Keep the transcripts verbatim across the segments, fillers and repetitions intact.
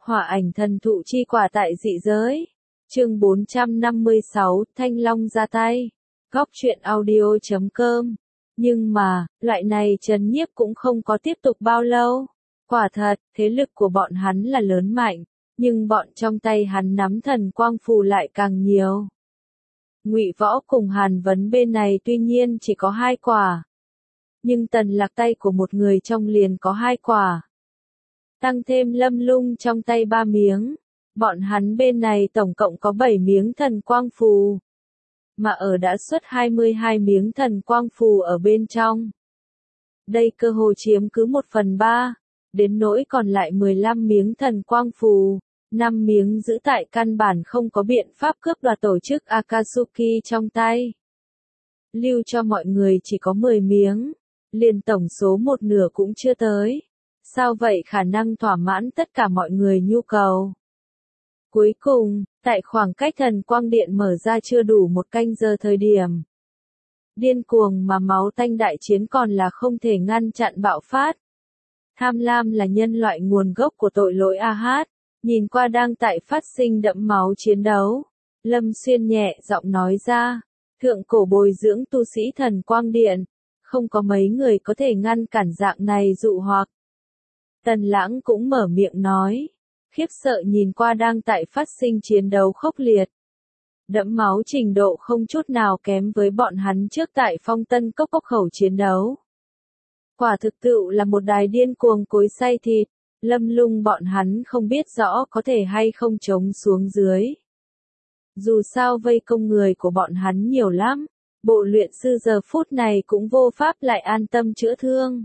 Hỏa ảnh thần thụ chi quả tại dị giới. Chương bốn trăm năm mươi sáu, Thanh Long ra tay. Góc truyện audio chấm com. Nhưng mà, loại này trấn nhiếp cũng không có tiếp tục bao lâu. Quả thật, thế lực của bọn hắn là lớn mạnh, nhưng bọn trong tay hắn nắm thần quang phù lại càng nhiều. Ngụy Võ cùng Hàn Vấn bên này tuy nhiên chỉ có hai quả. Nhưng Tần Lạc tay của một người trong liền có hai quả. Tăng thêm Lâm Lung trong tay ba miếng. Bọn hắn bên này tổng cộng có bảy miếng thần quang phù. Mà ở đã xuất hai mươi hai miếng thần quang phù ở bên trong. Đây cơ hồ chiếm cứ một phần ba. Đến nỗi còn lại mười lăm miếng thần quang phù. năm miếng giữ tại căn bản không có biện pháp cướp đoạt tổ chức Akatsuki trong tay. Lưu cho mọi người chỉ có mười miếng. Liền tổng số một nửa cũng chưa tới. Sao vậy khả năng thỏa mãn tất cả mọi người nhu cầu. Cuối cùng, tại khoảng cách thần quang điện mở ra chưa đủ một canh giờ thời điểm. Điên cuồng mà máu tanh đại chiến còn là không thể ngăn chặn bạo phát. Tham lam là nhân loại nguồn gốc của tội lỗi a hát. Nhìn qua đang tại phát sinh đẫm máu chiến đấu. Lâm Xuyên nhẹ giọng nói ra. Thượng cổ bồi dưỡng tu sĩ thần quang điện. Không có mấy người có thể ngăn cản dạng này dụ hoặc. Tần Lãng cũng mở miệng nói. Khiếp sợ nhìn qua đang tại phát sinh chiến đấu khốc liệt. Đẫm máu trình độ không chút nào kém với bọn hắn trước tại Phong Tân Cốc Cốc khẩu chiến đấu. Quả thực tựu là một đài điên cuồng cối xay thịt. Lâm Lung bọn hắn không biết rõ có thể hay không chống xuống dưới. Dù sao vây công người của bọn hắn nhiều lắm. Bộ luyện sư giờ phút này cũng vô pháp lại an tâm chữa thương.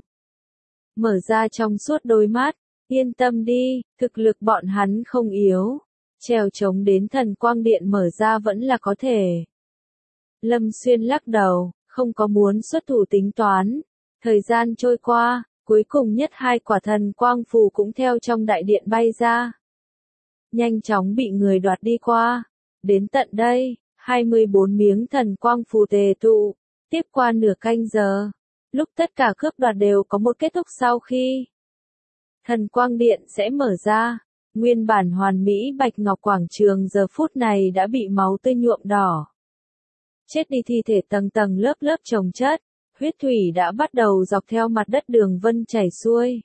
Mở ra trong suốt đôi mắt. Yên tâm đi, thực lực bọn hắn không yếu. Trèo chống đến thần quang điện mở ra vẫn là có thể. Lâm Xuyên lắc đầu, không có muốn xuất thủ tính toán. Thời gian trôi qua, cuối cùng nhất hai quả thần quang phù cũng theo trong đại điện bay ra. Nhanh chóng bị người đoạt đi qua. Đến tận đây, hai mươi bốn miếng thần quang phù tề tụ. Tiếp qua nửa canh giờ. Lúc tất cả cướp đoạt đều có một kết thúc sau khi thần quang điện sẽ mở ra. Nguyên bản hoàn mỹ bạch ngọc quảng trường giờ phút này đã bị máu tươi nhuộm đỏ. Chết đi thi thể tầng tầng lớp lớp chồng chất. Huyết thủy đã bắt đầu dọc theo mặt đất đường vân chảy xuôi.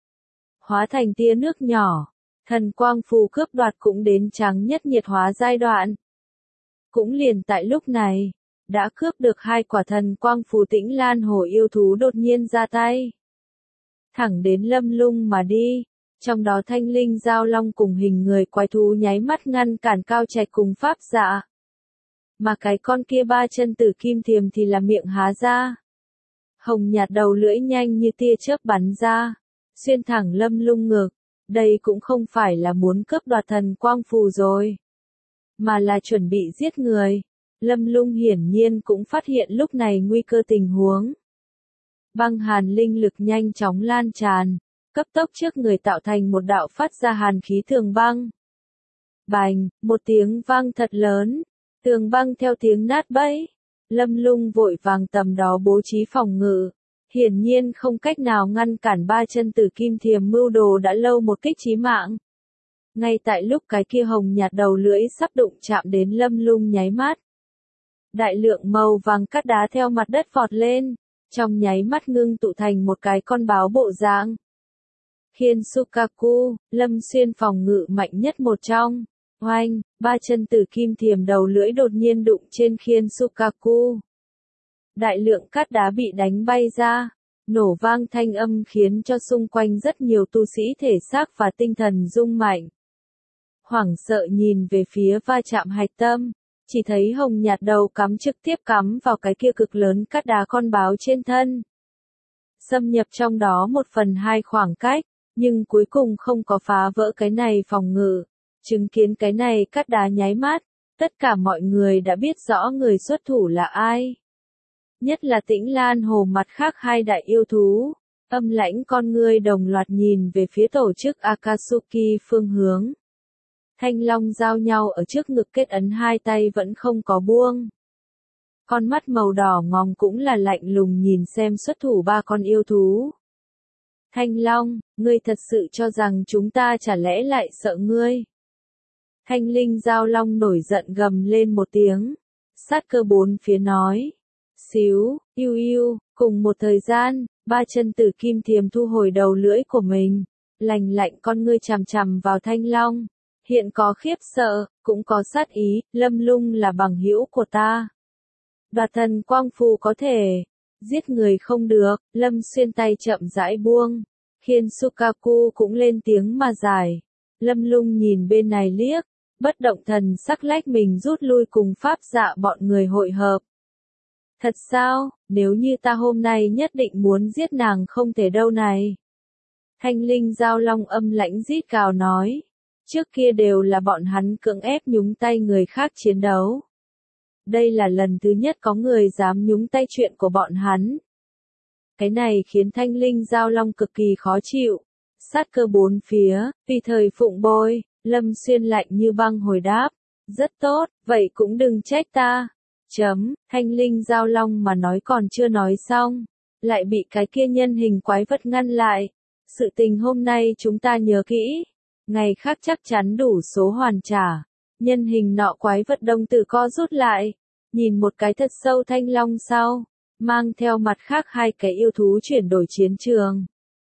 Hóa thành tia nước nhỏ. Thần quang phù cướp đoạt cũng đến trắng nhất nhiệt hóa giai đoạn. Cũng liền tại lúc này. Đã cướp được hai quả thần quang phù Tĩnh Lan Hổ yêu thú đột nhiên ra tay. Thẳng đến Lâm Lung mà đi. Trong đó thanh linh giao long cùng hình người quái thú nháy mắt ngăn cản Cao Trạch cùng pháp dạ. Mà cái con kia ba chân tử kim thiềm thì là miệng há ra. Hồng nhạt đầu lưỡi nhanh như tia chớp bắn ra. Xuyên thẳng Lâm Lung ngực. Đây cũng không phải là muốn cướp đoạt thần quang phù rồi. Mà là chuẩn bị giết người. Lâm Lung hiển nhiên cũng phát hiện lúc này nguy cơ tình huống. Băng hàn linh lực nhanh chóng lan tràn, cấp tốc trước người tạo thành một đạo phát ra hàn khí tường băng. Bành, một tiếng vang thật lớn, tường băng theo tiếng nát bấy. Lâm Lung vội vàng tầm đó bố trí phòng ngự, hiển nhiên không cách nào ngăn cản ba chân tử kim thiềm mưu đồ đã lâu một kích chí mạng. Ngay tại lúc cái kia hồng nhạt đầu lưỡi sắp đụng chạm đến Lâm Lung nháy mắt. Đại lượng màu vàng cát đá theo mặt đất vọt lên, trong nháy mắt ngưng tụ thành một cái con báo bộ dạng. Khiên Sukaku, Lâm Xuyên phòng ngự mạnh nhất một trong. Oanh, ba chân tử kim thiềm đầu lưỡi đột nhiên đụng trên khiên Sukaku. Đại lượng cát đá bị đánh bay ra, nổ vang thanh âm khiến cho xung quanh rất nhiều tu sĩ thể xác và tinh thần rung mạnh. Hoảng sợ nhìn về phía va chạm hạch tâm. Chỉ thấy hồng nhạt đầu cắm trực tiếp cắm vào cái kia cực lớn cát đá con báo trên thân. Xâm nhập trong đó một phần hai khoảng cách, nhưng cuối cùng không có phá vỡ cái này phòng ngự. Chứng kiến cái này cát đá nháy mắt, tất cả mọi người đã biết rõ người xuất thủ là ai. Nhất là Tĩnh Lan Hồ mặt khác hai đại yêu thú, âm lãnh con ngươi đồng loạt nhìn về phía tổ chức Akatsuki phương hướng. Thanh long giao nhau ở trước ngực kết ấn hai tay vẫn không có buông. Con mắt màu đỏ ngòm cũng là lạnh lùng nhìn xem xuất thủ ba con yêu thú. Thanh Long, ngươi thật sự cho rằng chúng ta chả lẽ lại sợ ngươi? Thanh linh giao long nổi giận gầm lên một tiếng. Sát cơ bốn phía nói. Xíu, yêu yêu, cùng một thời gian, ba chân tử kim thiềm thu hồi đầu lưỡi của mình. Lành lạnh con ngươi chằm chằm vào Thanh Long. Hiện có khiếp sợ, cũng có sát ý, Lâm Lung là bằng hữu của ta. Đoạt thần quang phù có thể, giết người không được, Lâm Xuyên tay chậm rãi buông. Khiên Sukaku cũng lên tiếng mà giải. Lâm Lung nhìn bên này liếc, bất động thần sắc lách mình rút lui cùng pháp dạ bọn người hội hợp. Thật sao, nếu như ta hôm nay nhất định muốn giết nàng không thể đâu này. Thanh linh giao long âm lãnh rít gào nói. Trước kia đều là bọn hắn cưỡng ép nhúng tay người khác chiến đấu. Đây là lần thứ nhất có người dám nhúng tay chuyện của bọn hắn. Cái này khiến thanh linh giao long cực kỳ khó chịu. Sát cơ bốn phía, vì thời phụng bồi, Lâm Xuyên lạnh như băng hồi đáp. Rất tốt, vậy cũng đừng trách ta. Chấm, thanh linh giao long mà nói còn chưa nói xong. Lại bị cái kia nhân hình quái vật ngăn lại. Sự tình hôm nay chúng ta nhớ kỹ. Ngày khác chắc chắn đủ số hoàn trả. Nhân hình nọ quái vật đông tử co rút lại. Nhìn một cái thật sâu thanh long sau. Mang theo mặt khác hai cái yêu thú chuyển đổi chiến trường.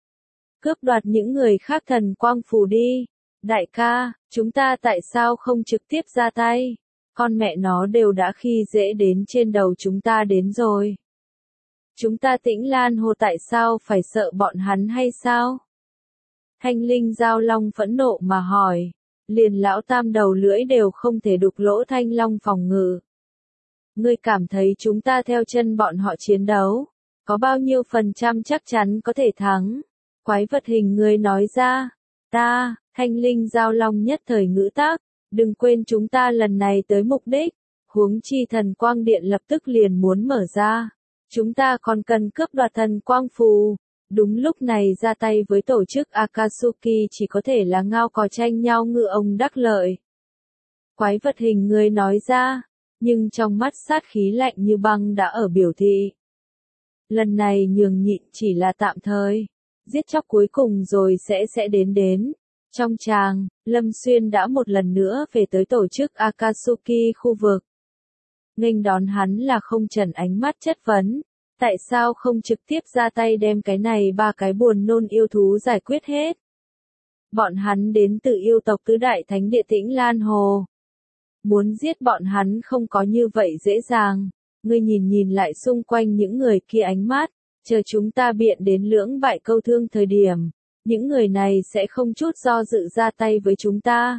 Cướp đoạt những người khác thần quang phù đi. Đại ca, chúng ta tại sao không trực tiếp ra tay? Con mẹ nó đều đã khi dễ đến trên đầu chúng ta đến rồi. Chúng ta Tĩnh Lan Hồ tại sao phải sợ bọn hắn hay sao? Thanh linh giao long phẫn nộ mà hỏi. Liền lão tam đầu lưỡi đều không thể đục lỗ thanh long phòng ngự. Ngươi cảm thấy chúng ta theo chân bọn họ chiến đấu, có bao nhiêu phần trăm chắc chắn có thể thắng? Quái vật hình người nói ra. Ta, thanh linh giao long nhất thời ngữ tác, đừng quên chúng ta lần này tới mục đích. Huống chi thần quang điện lập tức liền muốn mở ra. Chúng ta còn cần cướp đoạt thần quang phù. Đúng lúc này ra tay với tổ chức Akatsuki chỉ có thể là ngao cò tranh nhau ngựa ông đắc lợi. Quái vật hình người nói ra, nhưng trong mắt sát khí lạnh như băng đã ở biểu thị. Lần này nhường nhịn chỉ là tạm thời, giết chóc cuối cùng rồi sẽ sẽ đến đến. Trong tràng, Lâm Xuyên đã một lần nữa về tới tổ chức Akatsuki khu vực. Nghênh đón hắn là không trần ánh mắt chất vấn. Tại sao không trực tiếp ra tay đem cái này ba cái buồn nôn yêu thú giải quyết hết? Bọn hắn đến từ yêu tộc tứ đại thánh địa Tĩnh Lan Hồ. Muốn giết bọn hắn không có như vậy dễ dàng. Ngươi nhìn nhìn lại xung quanh những người kia ánh mắt, chờ chúng ta biện đến lưỡng bại câu thương thời điểm. Những người này sẽ không chút do dự ra tay với chúng ta.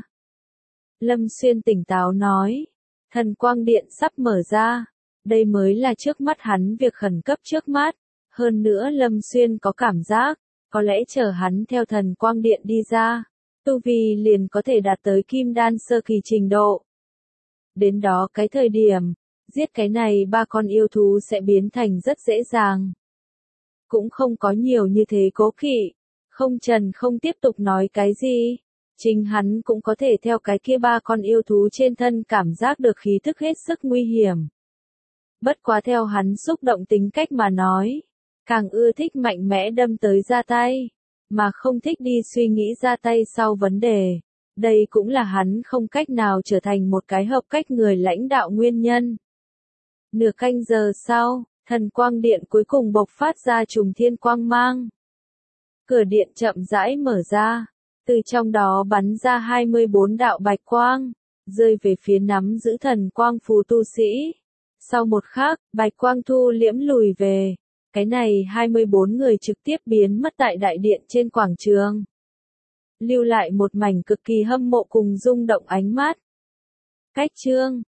Lâm Xuyên tỉnh táo nói. Thần quang điện sắp mở ra. Đây mới là trước mắt hắn việc khẩn cấp trước mắt. Hơn nữa Lâm Xuyên có cảm giác, có lẽ chờ hắn theo thần quang điện đi ra, tu vi liền có thể đạt tới kim đan sơ kỳ trình độ. Đến đó cái thời điểm, giết cái này ba con yêu thú sẽ biến thành rất dễ dàng. Cũng không có nhiều như thế cố kỵ. Không Trần không tiếp tục nói cái gì. Chính hắn cũng có thể theo cái kia ba con yêu thú trên thân cảm giác được khí thức hết sức nguy hiểm. Bất quá theo hắn xúc động tính cách mà nói, càng ưa thích mạnh mẽ đâm tới ra tay, mà không thích đi suy nghĩ ra tay sau vấn đề. Đây cũng là hắn không cách nào trở thành một cái hợp cách người lãnh đạo nguyên nhân. Nửa canh giờ sau, thần quang điện cuối cùng bộc phát ra trùng thiên quang mang. Cửa điện chậm rãi mở ra, từ trong đó bắn ra hai mươi bốn đạo bạch quang, rơi về phía nắm giữ thần quang phù tu sĩ. Sau một khắc, bạch quang thu liễm lùi về. Cái này hai mươi bốn người trực tiếp biến mất tại đại điện trên quảng trường. Lưu lại một mảnh cực kỳ hâm mộ cùng rung động ánh mắt. Cách chương